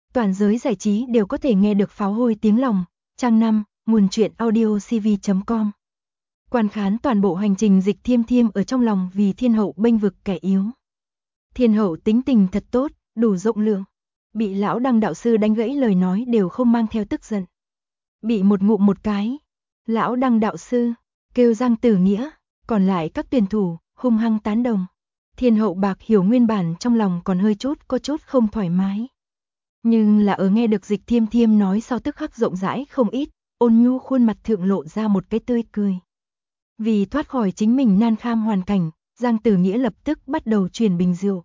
toàn giới giải trí đều có thể nghe được pháo hôi tiếng lòng. Trang 5, nguồn truyện audiocv.com. Quan khán toàn bộ hành trình Dịch Thiêm Thiêm ở trong lòng vì thiên hậu bênh vực kẻ yếu. Thiên hậu tính tình thật tốt, đủ rộng lượng. Bị lão Đăng đạo sư đánh gãy lời nói đều không mang theo tức giận. Bị một ngụm một cái. Lão Đăng đạo sư, kêu Giang Tử Nghĩa, còn lại các tuyển thủ, hung hăng tán đồng. Thiên hậu Bạc Hiểu nguyên bản trong lòng còn hơi có chút không thoải mái. Nhưng là ở nghe được Dịch Thiêm Thiêm nói sau tức khắc rộng rãi không ít, ôn nhu khuôn mặt thượng lộ ra một cái tươi cười. Vì thoát khỏi chính mình nan kham hoàn cảnh, Giang Tử Nghĩa lập tức bắt đầu truyền bình rượu.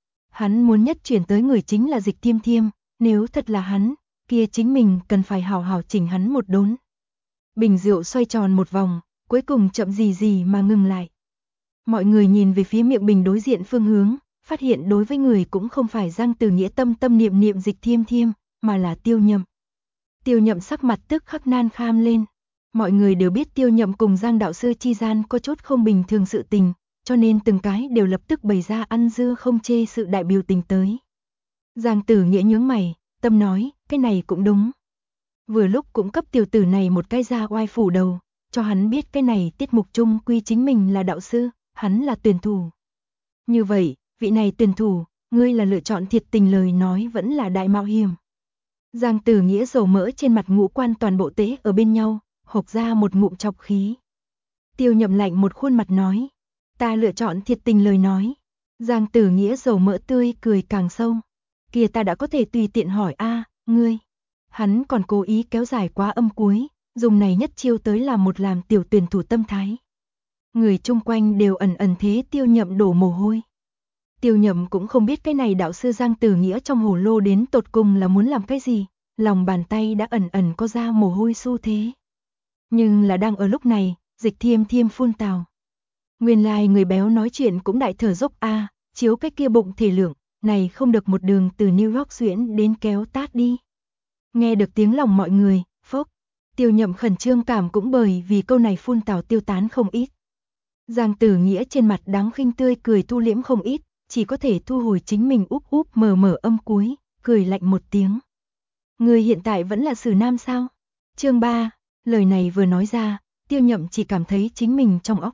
Hắn muốn nhất chuyển tới người chính là Dịch Thiêm Thiêm, nếu thật là hắn, kia chính mình cần phải hào hào chỉnh hắn một đốn. Bình rượu xoay tròn một vòng, cuối cùng chậm gì mà ngừng lại. Mọi người nhìn về phía miệng bình đối diện phương hướng, phát hiện đối với người cũng không phải Giang Tử Nghĩa tâm niệm Dịch Thiêm Thiêm, mà là Tiêu Nhậm. Tiêu Nhậm sắc mặt tức khắc nan kham lên. Mọi người đều biết Tiêu Nhậm cùng Giang đạo sư chi gian có chút không bình thường sự tình, cho nên từng cái đều lập tức bày ra ăn dưa không chê sự đại biểu tình tới. Giang Tử Nghĩa nhướng mày, tâm nói, cái này cũng đúng. Vừa lúc cũng cấp tiểu tử này một cái ra oai phủ đầu, cho hắn biết cái này tiết mục chung quy chính mình là đạo sư, hắn là tuyển thủ. Như vậy, vị này tuyển thủ, ngươi là lựa chọn thiệt tình lời nói vẫn là đại mạo hiểm. Giang Tử Nghĩa dầu mỡ trên mặt ngũ quan toàn bộ tế ở bên nhau, hộc ra một ngụm chọc khí. Tiêu Nhậm lạnh một khuôn mặt nói, ta lựa chọn thiệt tình lời nói. Giang Tử Nghĩa dầu mỡ tươi cười càng sâu. Kìa ta đã có thể tùy tiện hỏi ngươi. Hắn còn cố ý kéo dài quá âm cuối, dùng này nhất chiêu tới làm tiểu tuyển thủ tâm thái. Người chung quanh đều ẩn thế Tiêu Nhậm đổ mồ hôi. Tiêu Nhậm cũng không biết cái này đạo sư Giang Tử Nghĩa trong hồ lô đến tột cùng là muốn làm cái gì, lòng bàn tay đã ẩn có ra mồ hôi xu thế. Nhưng là đang ở lúc này, Dịch Thiêm Thiêm phun tào. Nguyên lai người béo nói chuyện cũng đại thở dốc chiếu cái kia bụng thể lượng, này không được một đường từ New York xuyễn đến kéo tát đi. Nghe được tiếng lòng mọi người, phốc, Tiêu Nhậm khẩn trương cảm cũng bởi vì câu này phun tào tiêu tán không ít. Giang Tử Nghĩa trên mặt đáng khinh tươi cười thu liễm không ít, chỉ có thể thu hồi chính mình úp mở âm cuối, cười lạnh một tiếng. Người hiện tại vẫn là Sử Nam sao? Chương 3, lời này vừa nói ra, Tiêu Nhậm chỉ cảm thấy chính mình trong óc.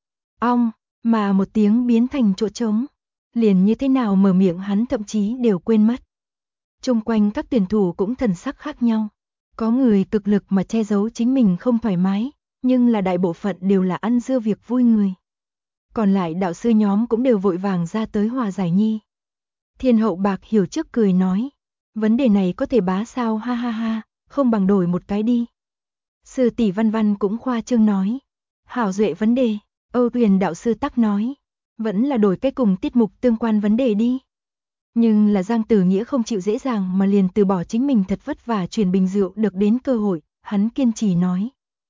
Ong, mà một tiếng biến thành chỗ trống. Liền như thế nào mở miệng hắn thậm chí đều quên mất. Chung quanh các tuyển thủ cũng thần sắc khác nhau. Có người cực lực mà che giấu chính mình không thoải mái, nhưng là đại bộ phận đều là ăn dưa việc vui người. Còn lại đạo sư nhóm cũng đều vội vàng ra tới hòa giải nhi. Thiên hậu Bạc Hiểu trước cười nói, vấn đề này có thể bá sao ha, không bằng đổi một cái đi. Sư tỷ Văn Văn cũng khoa trương nói, hảo duệ vấn đề. Âu Tuyền đạo sư tắc nói, vẫn là đổi cái cùng tiết mục tương quan vấn đề đi. Nhưng là Giang Tử Nghĩa không chịu dễ dàng mà liền từ bỏ chính mình thật vất vả chuyển bình rượu được đến cơ hội, hắn kiên trì nói.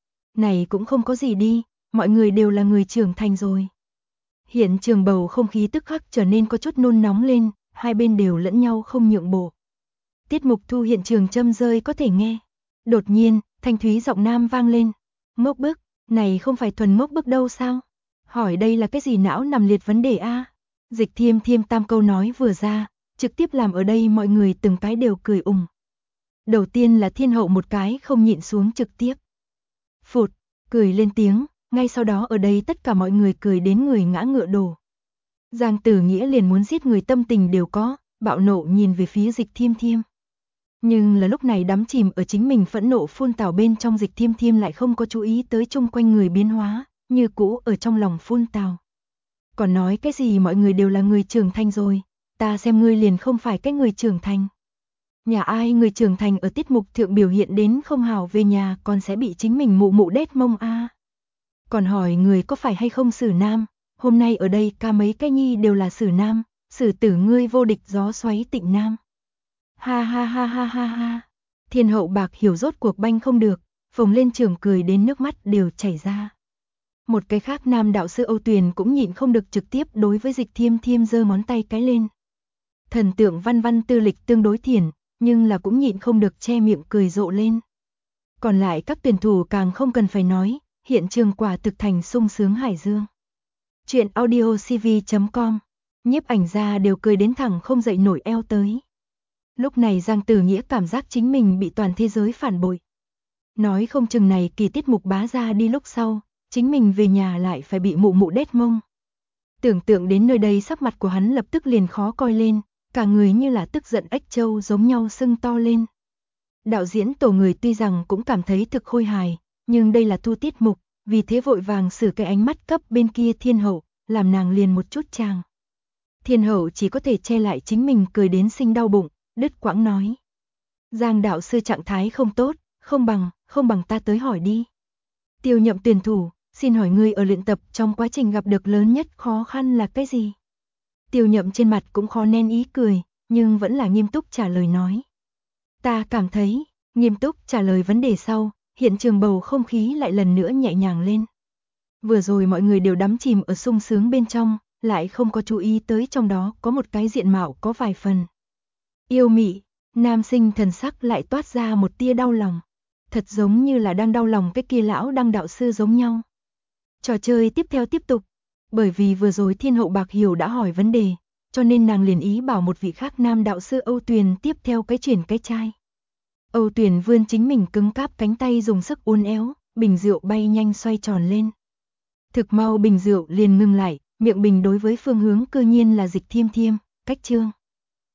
Này cũng không có gì đi, mọi người đều là người trưởng thành rồi. Hiện trường bầu không khí tức khắc trở nên có chút nôn nóng lên, hai bên đều lẫn nhau không nhượng bộ. Tiết mục thu hiện trường châm rơi có thể nghe. Đột nhiên, thanh thúy giọng nam vang lên. Ngốc bức, này không phải thuần ngốc bức đâu sao? Hỏi đây là cái gì não nằm liệt vấn đề Dịch Thiêm Thiêm tam câu nói vừa ra, trực tiếp làm ở đây mọi người từng cái đều cười ùng. Đầu tiên là thiên hậu một cái không nhịn xuống trực tiếp. Phụt, cười lên tiếng, ngay sau đó ở đây tất cả mọi người cười đến người ngã ngựa đổ. Giang Tử Nghĩa liền muốn giết người tâm tình đều có, bạo nộ nhìn về phía Dịch Thiêm Thiêm. Nhưng là lúc này đắm chìm ở chính mình phẫn nộ phun tào bên trong Dịch Thiêm Thiêm lại không có chú ý tới chung quanh người biến hóa, như cũ ở trong lòng phun tào. Còn nói cái gì mọi người đều là người trưởng thành rồi, ta xem ngươi liền không phải cái người trưởng thành. Nhà ai người trưởng thành ở tiết mục thượng biểu hiện đến không hào về nhà còn sẽ bị chính mình mụ đét mông Còn hỏi người có phải hay không Sử Nam, hôm nay ở đây ca mấy cái nhi đều là Sử Nam, Sử tử ngươi vô địch gió xoáy Tịnh Nam. Ha. Thiên hậu Bạc Hiểu rốt cuộc banh không được, phồng lên trường cười đến nước mắt đều chảy ra. Một cái khác nam đạo sư Âu Tuyền cũng nhịn không được trực tiếp đối với Dịch Thiêm Thiêm giơ ngón tay cái lên. Thần tượng Văn Văn tư lịch tương đối thiển, nhưng là cũng nhịn không được che miệng cười rộ lên. Còn lại các tuyển thủ càng không cần phải nói, hiện trường quả thực thành sung sướng hải dương. Chuyện audiocv.com, nhiếp ảnh gia đều cười đến thẳng không dậy nổi eo tới. Lúc này Giang Tử Nghĩa cảm giác chính mình bị toàn thế giới phản bội. Nói không chừng này kỳ tiết mục bá ra đi lúc sau, chính mình về nhà lại phải bị mụ mụ đét mông. Tưởng tượng đến nơi đây sắc mặt của hắn lập tức liền khó coi lên, cả người như là tức giận ếch trâu giống nhau sưng to lên. Đạo diễn tổ người tuy rằng cũng cảm thấy thực khôi hài, nhưng đây là thu tiết mục, vì thế vội vàng xử cái ánh mắt cấp bên kia Thiên Hậu, làm nàng liền một chút chàng. Thiên Hậu chỉ có thể che lại chính mình cười đến sinh đau bụng, đứt quãng nói. Giang đạo sư trạng thái không tốt, không bằng ta tới hỏi đi. Tiêu Nhậm tuyển thủ, xin hỏi ngươi ở luyện tập trong quá trình gặp được lớn nhất khó khăn là cái gì? Tiêu Nhậm trên mặt cũng khó nén ý cười, nhưng vẫn là nghiêm túc trả lời nói. Ta cảm thấy, nghiêm túc trả lời vấn đề sau, hiện trường bầu không khí lại lần nữa nhẹ nhàng lên. Vừa rồi mọi người đều đắm chìm ở sung sướng bên trong, lại không có chú ý tới trong đó có một cái diện mạo có vài phần yêu mị, nam sinh thần sắc lại toát ra một tia đau lòng. Thật giống như là đang đau lòng cái kia lão đăng đạo sư giống nhau. Trò chơi tiếp theo tiếp tục, bởi vì vừa rồi Thiên Hậu Bạc Hiểu đã hỏi vấn đề, cho nên nàng liền ý bảo một vị khác nam đạo sư Âu Tuyền tiếp theo cái chuyển cái chai. Âu Tuyền vươn chính mình cứng cáp cánh tay dùng sức uốn éo, bình rượu bay nhanh xoay tròn lên. Thực mau bình rượu liền ngừng lại, miệng bình đối với phương hướng cư nhiên là Dịch Thiêm Thiêm, cách chương.